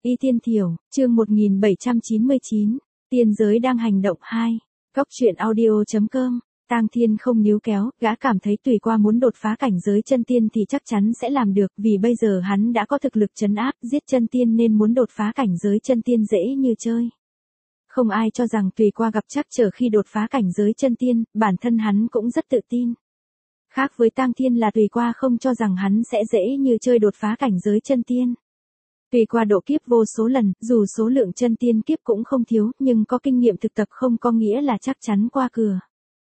Y Tiên Thiểu, chương 1799, tiên giới đang hành động 2. Cốc truyện audio.com. Tang Thiên không níu kéo, gã cảm thấy Tùy Qua muốn đột phá cảnh giới chân tiên thì chắc chắn sẽ làm được, vì bây giờ hắn đã có thực lực trấn áp, giết chân tiên nên muốn đột phá cảnh giới chân tiên dễ như chơi. Không ai cho rằng Tùy Qua gặp trắc trở khi đột phá cảnh giới chân tiên, bản thân hắn cũng rất tự tin. Khác với Tang Thiên là Tùy Qua không cho rằng hắn sẽ dễ như chơi đột phá cảnh giới chân tiên. Tùy Qua độ kiếp vô số lần, dù số lượng chân tiên kiếp cũng không thiếu, nhưng có kinh nghiệm thực tập không có nghĩa là chắc chắn qua cửa.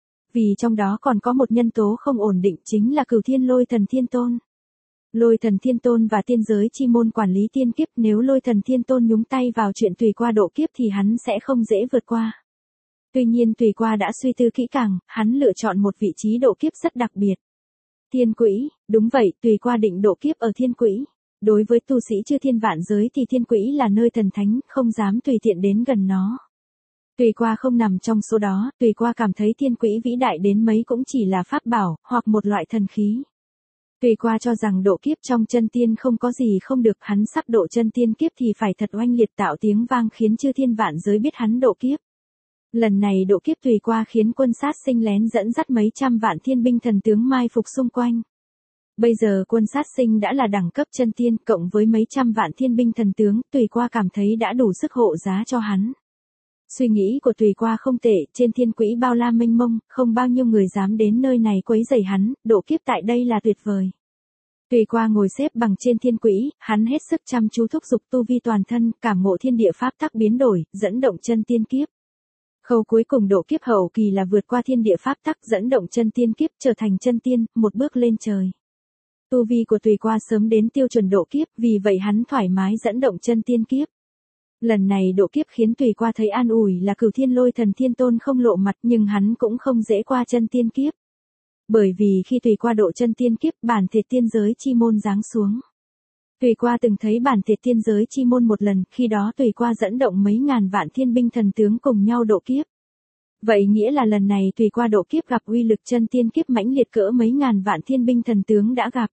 Vì trong đó còn có một nhân tố không ổn định, chính là Cửu Thiên Lôi Thần Thiên Tôn. Lôi Thần Thiên Tôn và tiên giới chi môn quản lý tiên kiếp, nếu Lôi Thần Thiên Tôn nhúng tay vào chuyện Tùy Qua độ kiếp thì hắn sẽ không dễ vượt qua. Tuy nhiên Tùy Qua đã suy tư kỹ càng, hắn lựa chọn một vị trí độ kiếp rất đặc biệt. Thiên Quỹ, đúng vậy, Tùy Qua định độ kiếp ở Thiên Quỹ. Đối với tu sĩ chư thiên vạn giới thì Thiên Quỹ là nơi thần thánh, không dám tùy tiện đến gần nó. Tùy Qua không nằm trong số đó, Tùy Qua cảm thấy Thiên Quỹ vĩ đại đến mấy cũng chỉ là pháp bảo, hoặc một loại thần khí. Tùy Qua cho rằng độ kiếp trong chân tiên không có gì không được, hắn sắp độ chân tiên kiếp thì phải thật oanh liệt tạo tiếng vang khiến chư thiên vạn giới biết hắn độ kiếp. Lần này độ kiếp Tùy Qua khiến quân sát sinh lén dẫn dắt mấy trăm vạn thiên binh thần tướng mai phục xung quanh. Bây giờ quân sát sinh đã là đẳng cấp chân tiên, cộng với mấy trăm vạn thiên binh thần tướng, Tùy Qua cảm thấy đã đủ sức hộ giá cho hắn. Suy nghĩ của Tùy Qua không tệ, trên Thiên Quỹ bao la mênh mông, không bao nhiêu người dám đến nơi này quấy rầy hắn, độ kiếp tại đây là tuyệt vời. Tùy Qua ngồi xếp bằng trên Thiên Quỹ, hắn hết sức chăm chú thúc giục tu vi toàn thân, cảm ngộ thiên địa pháp tắc biến đổi, dẫn động chân tiên kiếp. Khâu cuối cùng độ kiếp hậu kỳ là vượt qua thiên địa pháp tắc, dẫn động chân tiên kiếp trở thành chân tiên, một bước lên trời. Tu vi của Tùy Qua sớm đến tiêu chuẩn độ kiếp, vì vậy hắn thoải mái dẫn động chân tiên kiếp. Lần này độ kiếp khiến Tùy Qua thấy an ủi là Cửu Thiên Lôi Thần Thiên Tôn không lộ mặt, nhưng hắn cũng không dễ qua chân tiên kiếp. Bởi vì khi Tùy Qua độ chân tiên kiếp, bản thể tiên giới chi môn giáng xuống. Tùy Qua từng thấy bản thể tiên giới chi môn một lần, khi đó Tùy Qua dẫn động mấy ngàn vạn thiên binh thần tướng cùng nhau độ kiếp. Vậy nghĩa là lần này Tùy Qua độ kiếp gặp uy lực chân tiên kiếp mãnh liệt cỡ mấy ngàn vạn thiên binh thần tướng đã gặp.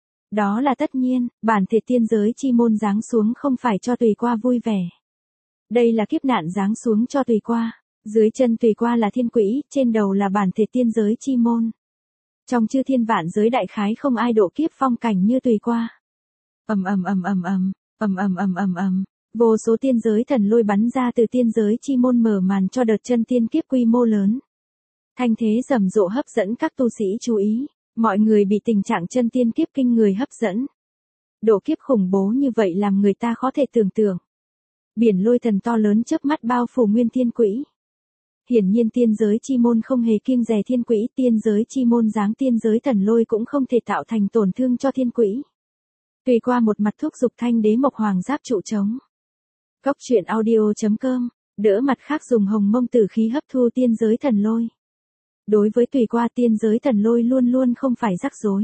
Đó là tất nhiên, bản thể tiên giới chi môn giáng xuống không phải cho Tùy Qua vui vẻ. Đây là kiếp nạn giáng xuống cho Tùy Qua. Dưới chân Tùy Qua là Thiên Quỹ, trên đầu là bản thể tiên giới chi môn. Trong chư thiên vạn giới đại khái không ai độ kiếp phong cảnh như Tùy Qua. Vô số tiên giới thần lôi bắn ra từ tiên giới chi môn mở màn cho đợt chân tiên kiếp quy mô lớn. Thanh thế rầm rộ hấp dẫn các tu sĩ chú ý. Mọi người bị tình trạng chân tiên kiếp kinh người hấp dẫn. Độ kiếp khủng bố như vậy làm người ta khó thể tưởng tượng. Biển lôi thần to lớn chớp mắt bao phủ nguyên Thiên Quỹ. Hiển nhiên tiên giới chi môn không hề kiêng dè Thiên Quỹ, tiên giới chi môn giáng tiên giới thần lôi cũng không thể tạo thành tổn thương cho Thiên Quỹ. Tùy Qua một mặt thúc giục Thanh Đế Mộc Hoàng giáp trụ chống. Cốc truyện audio.com, đỡ mặt khác dùng hồng mông tử khí hấp thu tiên giới thần lôi. Đối với Tùy Qua tiên giới thần lôi luôn luôn không phải rắc rối.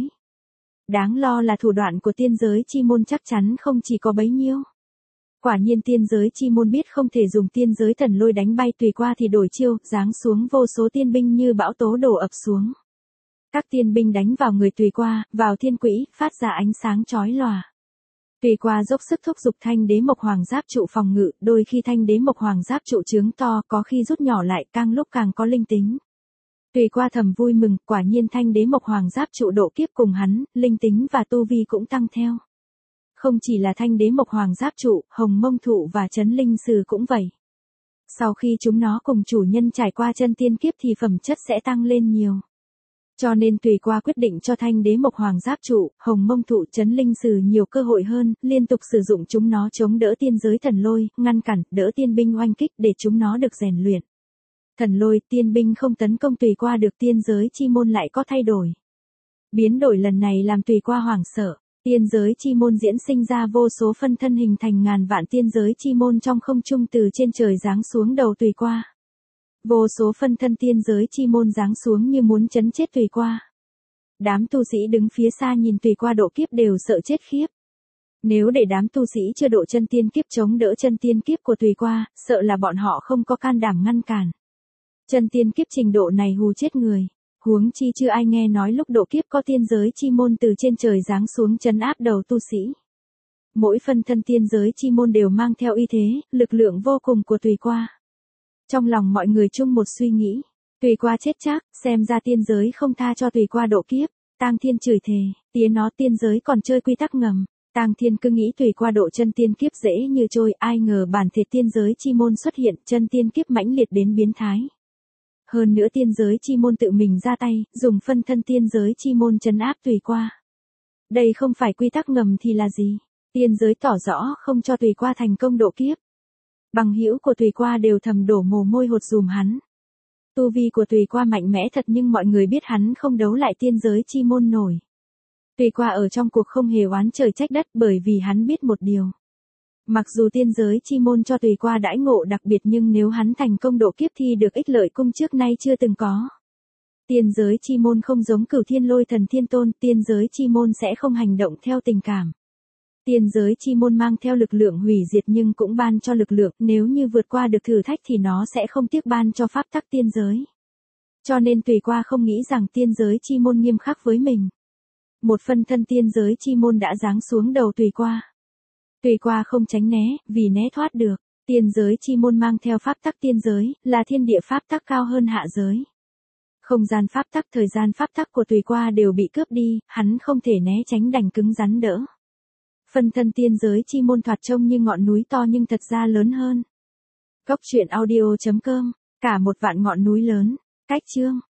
Đáng lo là thủ đoạn của tiên giới chi môn chắc chắn không chỉ có bấy nhiêu. Quả nhiên tiên giới chi môn biết không thể dùng tiên giới thần lôi đánh bay Tùy Qua thì đổi chiêu, giáng xuống vô số tiên binh như bão tố đổ ập xuống. Các tiên binh đánh vào người Tùy Qua, vào Thiên Quỹ, phát ra ánh sáng chói lòa. Tùy Qua dốc sức thúc giục Thanh Đế Mộc Hoàng giáp trụ phòng ngự, đôi khi Thanh Đế Mộc Hoàng giáp trụ trướng to, có khi rút nhỏ lại, càng lúc càng có linh tính. Tùy Qua thầm vui mừng, quả nhiên Thanh Đế Mộc Hoàng giáp trụ độ kiếp cùng hắn, linh tính và tu vi cũng tăng theo. Không chỉ là Thanh Đế Mộc Hoàng giáp trụ, Hồng Mông Thụ và Chấn Linh Sừ cũng vậy. Sau khi chúng nó cùng chủ nhân trải qua chân tiên kiếp thì phẩm chất sẽ tăng lên nhiều. Cho nên Tùy Qua quyết định cho Thanh Đế Mộc Hoàng giáp trụ, Hồng Mông Thụ, Chấn Linh Sừ nhiều cơ hội hơn, liên tục sử dụng chúng nó chống đỡ tiên giới thần lôi, ngăn cản, đỡ tiên binh oanh kích để chúng nó được rèn luyện. Thần lôi, tiên binh không tấn công Tùy Qua được, tiên giới chi môn lại có thay đổi. Biến đổi lần này làm Tùy Qua hoảng sợ. Tiên giới chi môn diễn sinh ra vô số phân thân hình thành ngàn vạn tiên giới chi môn trong không trung từ trên trời giáng xuống đầu Tùy Qua. Vô số phân thân tiên giới chi môn giáng xuống như muốn chấn chết Tùy Qua. Đám tu sĩ đứng phía xa nhìn Tùy Qua độ kiếp đều sợ chết khiếp. Nếu để đám tu sĩ chưa độ chân tiên kiếp chống đỡ chân tiên kiếp của Tùy Qua, sợ là bọn họ không có can đảm ngăn cản. Chân tiên kiếp trình độ này hù chết người. Huống chi chưa ai nghe nói lúc độ kiếp có tiên giới chi môn từ trên trời giáng xuống trấn áp đầu tu sĩ. Mỗi phân thân tiên giới chi môn đều mang theo uy thế, lực lượng vô cùng của Tùy Qua. Trong lòng mọi người chung một suy nghĩ, Tùy Qua chết chắc, xem ra tiên giới không tha cho Tùy Qua độ kiếp. Tang Thiên chửi thề, tía nó tiên giới còn chơi quy tắc ngầm. Tang Thiên cứ nghĩ Tùy Qua độ chân tiên kiếp dễ như trôi, ai ngờ bản thể tiên giới chi môn xuất hiện, chân tiên kiếp mãnh liệt đến biến thái. Hơn nữa tiên giới chi môn tự mình ra tay, dùng phân thân tiên giới chi môn trấn áp Tùy Qua. Đây không phải quy tắc ngầm thì là gì? Tiên giới tỏ rõ không cho Tùy Qua thành công độ kiếp. Bằng hữu của Tùy Qua đều thầm đổ mồ hôi hột dùm hắn. Tu vi của Tùy Qua mạnh mẽ thật nhưng mọi người biết hắn không đấu lại tiên giới chi môn nổi. Tùy Qua ở trong cuộc không hề oán trời trách đất bởi vì hắn biết một điều. Mặc dù tiên giới chi môn cho Tùy Qua đãi ngộ đặc biệt nhưng nếu hắn thành công độ kiếp thì được ích lợi cung trước nay chưa từng có. Tiên giới chi môn không giống Cửu Thiên Lôi Thần Thiên Tôn, tiên giới chi môn sẽ không hành động theo tình cảm. Tiên giới chi môn mang theo lực lượng hủy diệt nhưng cũng ban cho lực lượng, nếu như vượt qua được thử thách thì nó sẽ không tiếc ban cho pháp tắc tiên giới. Cho nên Tùy Qua không nghĩ rằng tiên giới chi môn nghiêm khắc với mình. Một phân thân tiên giới chi môn đã giáng xuống đầu Tùy Qua. Tùy Qua không tránh né, vì né thoát được. Tiên giới chi môn mang theo pháp tắc tiên giới, là thiên địa pháp tắc cao hơn hạ giới. Không gian pháp tắc, thời gian pháp tắc của Tùy Qua đều bị cướp đi, hắn không thể né tránh đành cứng rắn đỡ. Phân thân tiên giới chi môn thoạt trông như ngọn núi to nhưng thật ra lớn hơn. Cốc truyện audio.com, cả một vạn ngọn núi lớn. Cách chương